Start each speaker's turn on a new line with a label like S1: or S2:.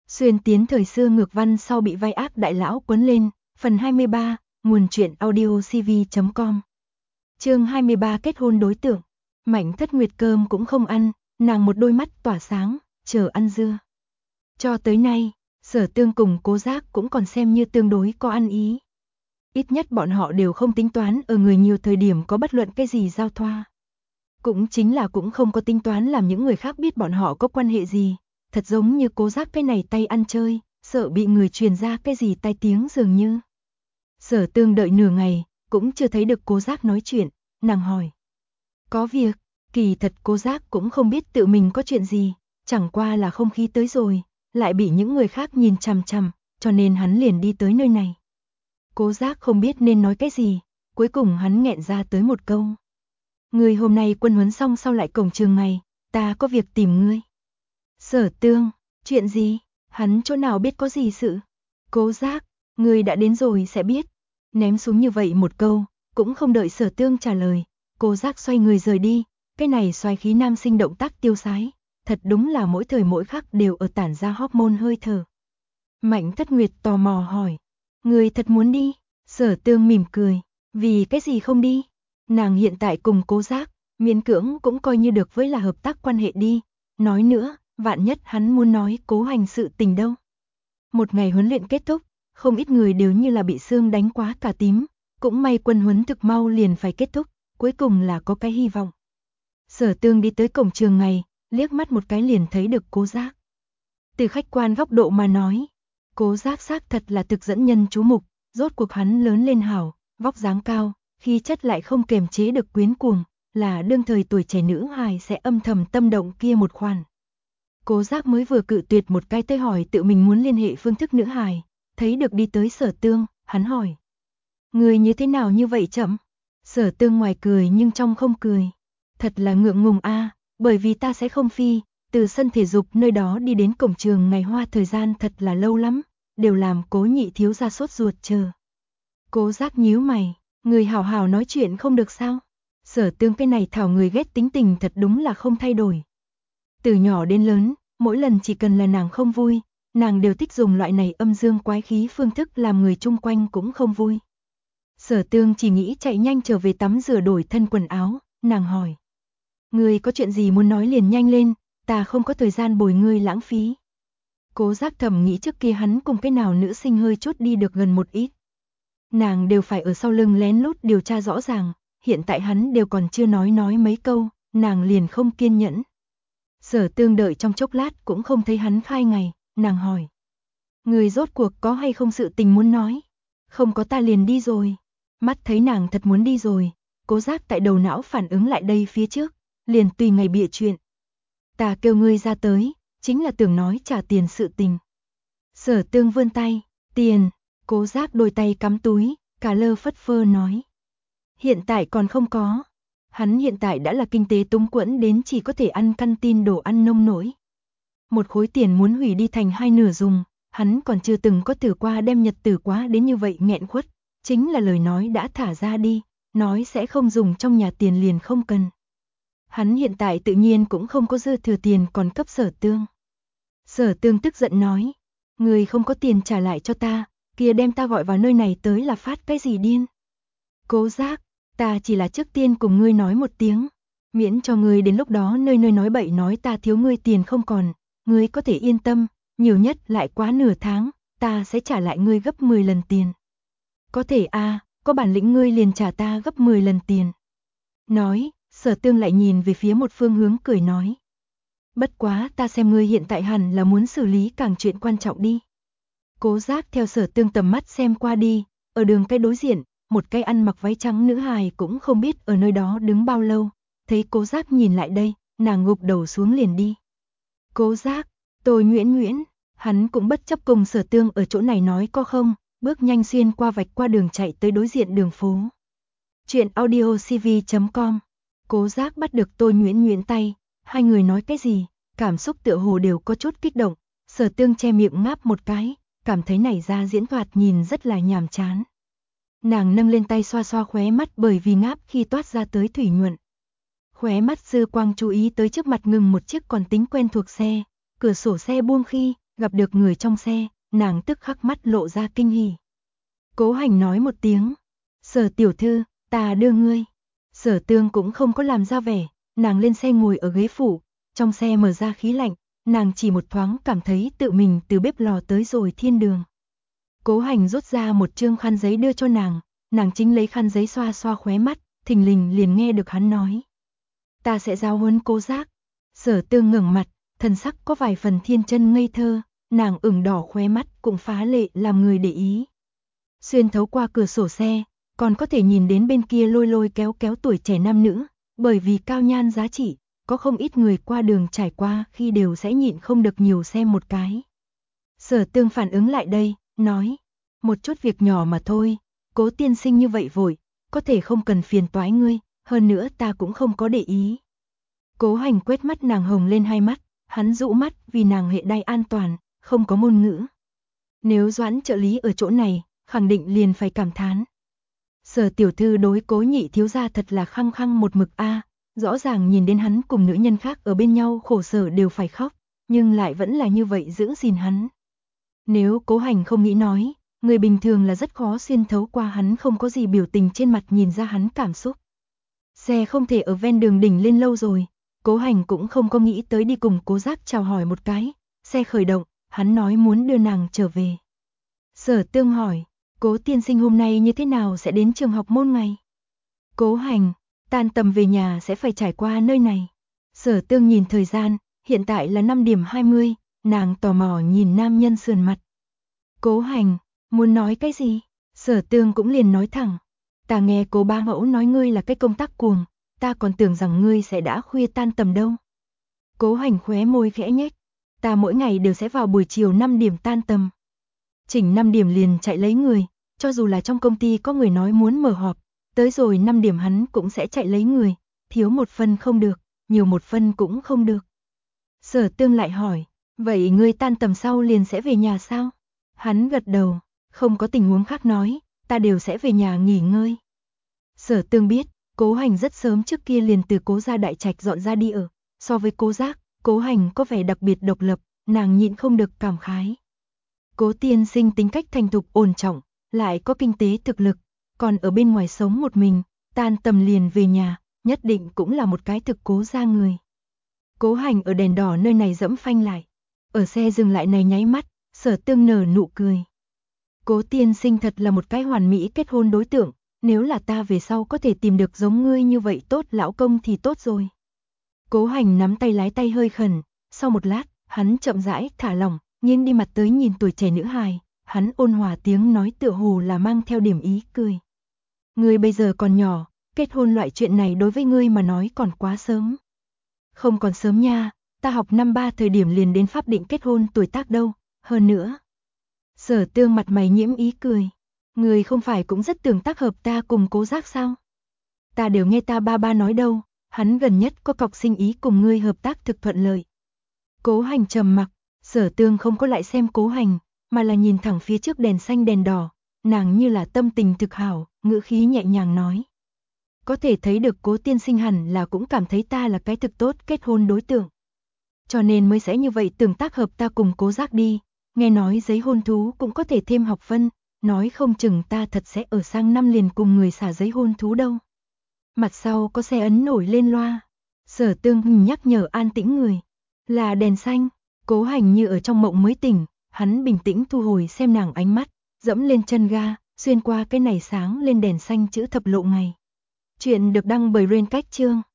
S1: Xuyên tiến thời xưa ngược văn sau bị vai ác đại lão quấn lên, phần 23, nguồn truyện audio cv.com. Chương 23 kết hôn đối tượng. Mạnh Thất Nguyệt cơm cũng không ăn, nàng một đôi mắt tỏa sáng, chờ ăn dưa. Cho tới nay, Sở Tương cùng Cố Giác cũng còn xem như tương đối có ăn ý. Ít nhất bọn họ đều không tính toán ở người nhiều thời điểm có bất luận cái gì giao thoa. Cũng chính là cũng không có tính toán làm những người khác biết bọn họ có quan hệ gì. Thật giống như Cố Giác cái này tay ăn chơi, sợ bị người truyền ra cái gì tai tiếng dường như. Sở Tương đợi nửa ngày, cũng chưa thấy được Cố Giác nói chuyện, nàng hỏi. Có việc, kỳ thật Cố Giác cũng không biết tự mình có chuyện gì, chẳng qua là không khí tới rồi, lại bị những người khác nhìn chằm chằm, cho nên hắn liền đi tới nơi này. Cố Giác không biết nên nói cái gì, cuối cùng hắn nghẹn ra tới một câu. Ngươi hôm nay quân huấn xong sau lại cổng trường ngày, ta có việc tìm ngươi. Sở Tương, chuyện gì? Hắn chỗ nào biết có gì sự? Cố Giác, ngươi đã đến rồi sẽ biết. Ném xuống như vậy một câu, cũng không đợi Sở Tương trả lời, Cố Giác xoay người rời đi, cái này xoay khí nam sinh động tác tiêu sái, thật đúng là mỗi thời mỗi khắc đều ở tản ra hormone hơi thở. Mạnh Thất Nguyệt tò mò hỏi, ngươi thật muốn đi? Sở Tương mỉm cười, vì cái gì không đi? Nàng hiện tại cùng Cố Giác, miễn cưỡng cũng coi như được với là hợp tác quan hệ đi, nói nữa, vạn nhất hắn muốn nói Cố Hành sự tình đâu. Một ngày huấn luyện kết thúc, không ít người đều như là bị xương đánh quá cả tím, cũng may quân huấn thực mau liền phải kết thúc, cuối cùng là có cái hy vọng. Sở Tương đi tới cổng trường ngày, liếc mắt một cái liền thấy được Cố Giác. Từ khách quan góc độ mà nói, Cố Giác xác thật là thực dẫn nhân chú mục, rốt cuộc hắn lớn lên hảo, vóc dáng cao, khí chất lại không kềm chế được quyến cuồng, là đương thời tuổi trẻ nữ hài sẽ âm thầm tâm động kia một khoản. Cố Giác mới vừa cự tuyệt một cái tới hỏi tự mình muốn liên hệ phương thức nữ hài, thấy được đi tới Sở Tương, hắn hỏi. Người như thế nào như vậy chậm? Sở Tương ngoài cười nhưng trong không cười. Thật là ngượng ngùng a, bởi vì ta sẽ không phi, từ sân thể dục nơi đó đi đến cổng trường ngày hoa thời gian thật là lâu lắm, đều làm Cố nhị thiếu gia sốt ruột chờ. Cố Giác nhíu mày, người hảo hảo nói chuyện không được sao? Sở Tương cái này thảo người ghét tính tình thật đúng là không thay đổi. Từ nhỏ đến lớn, mỗi lần chỉ cần là nàng không vui, nàng đều thích dùng loại này âm dương quái khí phương thức làm người chung quanh cũng không vui. Sở Tương chỉ nghĩ chạy nhanh trở về tắm rửa đổi thân quần áo, nàng hỏi. Ngươi có chuyện gì muốn nói liền nhanh lên, ta không có thời gian bồi ngươi lãng phí. Cố Giác thầm nghĩ trước kia hắn cùng cái nào nữ sinh hơi chút đi được gần một ít. Nàng đều phải ở sau lưng lén lút điều tra rõ ràng, hiện tại hắn đều còn chưa nói mấy câu, nàng liền không kiên nhẫn. Sở Tương đợi trong chốc lát cũng không thấy hắn khai ngày, nàng hỏi. Người rốt cuộc có hay không sự tình muốn nói? Không có ta liền đi rồi. Mắt thấy nàng thật muốn đi rồi, Cố Giác tại đầu não phản ứng lại đây phía trước, liền tùy ngày bịa chuyện. Ta kêu ngươi ra tới, chính là tưởng nói trả tiền sự tình. Sở Tương vươn tay, tiền, Cố Giác đôi tay cắm túi, cả lơ phất phơ nói. Hiện tại còn không có. Hắn hiện tại đã là kinh tế túng quẫn đến chỉ có thể ăn canteen đồ ăn nông nổi. Một khối tiền muốn hủy đi thành hai nửa dùng, hắn còn chưa từng có thử qua đem nhật tử quá đến như vậy nghẹn khuất, chính là lời nói đã thả ra đi, nói sẽ không dùng trong nhà tiền liền không cần. Hắn hiện tại tự nhiên cũng không có dư thừa tiền còn cấp Sở Tương. Sở Tương tức giận nói, người không có tiền trả lại cho ta, kia đem ta gọi vào nơi này tới là phát cái gì điên. Cố Giác, ta chỉ là trước tiên cùng ngươi nói một tiếng, miễn cho ngươi đến lúc đó nơi nói bậy nói ta thiếu ngươi tiền không còn, ngươi có thể yên tâm, nhiều nhất lại quá nửa tháng, ta sẽ trả lại ngươi gấp 10 lần tiền. Có thể a, có bản lĩnh ngươi liền trả ta gấp 10 lần tiền. Nói, Sở Tương lại nhìn về phía một phương hướng cười nói. Bất quá ta xem ngươi hiện tại hẳn là muốn xử lý càng chuyện quan trọng đi. Cố Giác theo Sở Tương tầm mắt xem qua đi, ở đường cái đối diện, một cái ăn mặc váy trắng nữ hài cũng không biết ở nơi đó đứng bao lâu, thấy Cố Giác nhìn lại đây, nàng gục đầu xuống liền đi. Cố Giác, tôi Nguyễn, hắn cũng bất chấp cùng Sở Tương ở chỗ này nói có không, bước nhanh xuyên qua vạch qua đường chạy tới đối diện đường phố. Chuyện audio cv.com. Cố Giác bắt được Tôi Nguyễn tay, hai người nói cái gì, cảm xúc tựa hồ đều có chút kích động, Sở Tương che miệng ngáp một cái, cảm thấy này ra diễn thoạt nhìn rất là nhàm chán. Nàng nâng lên tay xoa xoa khóe mắt bởi vì ngáp khi toát ra tới thủy nhuận. Khóe mắt dư quang chú ý tới trước mặt ngừng một chiếc còn tính quen thuộc xe, cửa sổ xe buông khi, Gặp được người trong xe, nàng tức khắc mắt lộ ra kinh hỉ. Cố Hành nói một tiếng, Sở tiểu thư, ta đưa ngươi. Sở Tương cũng không có làm ra vẻ, nàng lên xe ngồi ở ghế phụ, trong xe mở ra khí lạnh, nàng chỉ một thoáng cảm thấy tự mình từ bếp lò tới rồi thiên đường. Cố Hành rút ra một trương khăn giấy đưa cho nàng chính lấy khăn giấy xoa xoa khóe mắt, thình lình liền nghe được hắn nói. Ta sẽ giáo huấn Cố Giác. Sở Tương ngẩng mặt, thần sắc có vài phần thiên chân ngây thơ, nàng ửng đỏ khóe mắt cũng phá lệ làm người để ý. Xuyên thấu qua cửa sổ xe, còn có thể nhìn đến bên kia lôi lôi kéo kéo tuổi trẻ nam nữ, bởi vì cao nhan giá trị, có không ít người qua đường trải qua khi đều sẽ nhịn không được nhiều xem một cái. Sở Tương phản ứng lại đây, nói, một chút việc nhỏ mà thôi, Cố tiên sinh như vậy vội, có thể không cần phiền toái ngươi, hơn nữa ta cũng không có để ý. Cố Hành quét mắt nàng hồng lên hai mắt, hắn dụ mắt vì nàng hệ đai an toàn, không có ngôn ngữ. Nếu Doãn trợ lý ở chỗ này, khẳng định liền phải cảm thán. Sở tiểu thư đối Cố nhị thiếu gia thật là khăng khăng một mực a, rõ ràng nhìn đến hắn cùng nữ nhân khác ở bên nhau khổ sở đều phải khóc, nhưng lại vẫn là như vậy giữ gìn hắn. Nếu Cố Hành không nghĩ nói, người bình thường là rất khó xuyên thấu qua hắn không có gì biểu tình trên mặt nhìn ra hắn cảm xúc. Xe không thể ở ven đường đỉnh lên lâu rồi, Cố Hành cũng không có nghĩ tới đi cùng Cố Giác chào hỏi một cái, xe khởi động, hắn nói muốn đưa nàng trở về. Sở Tương hỏi, Cố tiên sinh hôm nay như thế nào sẽ đến trường học môn ngày? Cố Hành, tan tầm về nhà sẽ phải trải qua nơi này. Sở Tương nhìn thời gian, hiện tại là 5 điểm 20, nàng tò mò nhìn nam nhân sườn mặt. Cố Hành, muốn nói cái gì? Sở Tương cũng liền nói thẳng. Ta nghe Cố bá mẫu nói ngươi là cái công tác cuồng, ta còn tưởng rằng ngươi sẽ đã khuya tan tầm đâu. Cố Hành khóe môi khẽ nhếch, ta mỗi ngày đều sẽ vào buổi chiều 5 điểm tan tầm. Chỉnh 5 điểm liền chạy lấy người, cho dù là trong công ty có người nói muốn mở họp, tới rồi 5 điểm hắn cũng sẽ chạy lấy người, thiếu một phân không được, nhiều một phân cũng không được. Sở Tương lại hỏi, vậy ngươi tan tầm sau liền sẽ về nhà sao? Hắn gật đầu, không có tình huống khác nói, ta đều sẽ về nhà nghỉ ngơi. Sở Tương biết, Cố Hành rất sớm trước kia liền từ Cố gia đại trạch dọn ra đi ở, so với Cố Giác, Cố Hành có vẻ đặc biệt độc lập, nàng nhịn không được cảm khái. Cố tiên sinh tính cách thành thục ổn trọng, lại có kinh tế thực lực, còn ở bên ngoài sống một mình, tan tầm liền về nhà, nhất định cũng là một cái thực Cố gia người. Cố Hành ở đèn đỏ nơi này dẫm phanh lại, ở xe dừng lại này nháy mắt, Sở Tương nở nụ cười. Cố tiên sinh thật là một cái hoàn mỹ kết hôn đối tượng, nếu là ta về sau có thể tìm được giống ngươi như vậy tốt lão công thì tốt rồi. Cố Hành nắm tay lái tay hơi khẩn, sau một lát, hắn chậm rãi thả lỏng, nghiêng đi mặt tới nhìn tuổi trẻ nữ hài, hắn ôn hòa tiếng nói tựa hồ là mang theo điểm ý cười. Ngươi bây giờ còn nhỏ, kết hôn loại chuyện này đối với ngươi mà nói còn quá sớm. Không còn sớm nha, ta học năm 3 thời điểm liền đến pháp định kết hôn tuổi tác đâu, hơn nữa. Sở Tương mặt mày nhiễm ý cười. Người không phải cũng rất tưởng tác hợp ta cùng Cố Giác sao? Ta đều nghe ta ba nói đâu, hắn gần nhất có cọc sinh ý cùng ngươi hợp tác thực thuận lợi. Cố Hành trầm mặc, Sở Tương không có lại xem Cố Hành, mà là nhìn thẳng phía trước đèn xanh đèn đỏ, nàng như là tâm tình thực hảo, ngữ khí nhẹ nhàng nói. Có thể thấy được Cố tiên sinh hẳn là cũng cảm thấy ta là cái thực tốt kết hôn đối tượng. Cho nên mới sẽ như vậy tưởng tác hợp ta cùng Cố Giác đi, nghe nói giấy hôn thú cũng có thể thêm học phân, nói không chừng ta thật sẽ ở sang năm liền cùng người xả giấy hôn thú đâu. Mặt sau có xe ấn nổi lên loa, Sở Tương nhắc nhở an tĩnh người, là đèn xanh. Cố Hành như ở trong mộng mới tỉnh, hắn bình tĩnh thu hồi xem nàng ánh mắt, dẫm lên chân ga, xuyên qua cái này sáng lên đèn xanh chữ thập lộ ngày. Chuyện được đăng bởi Rain Cách Chương.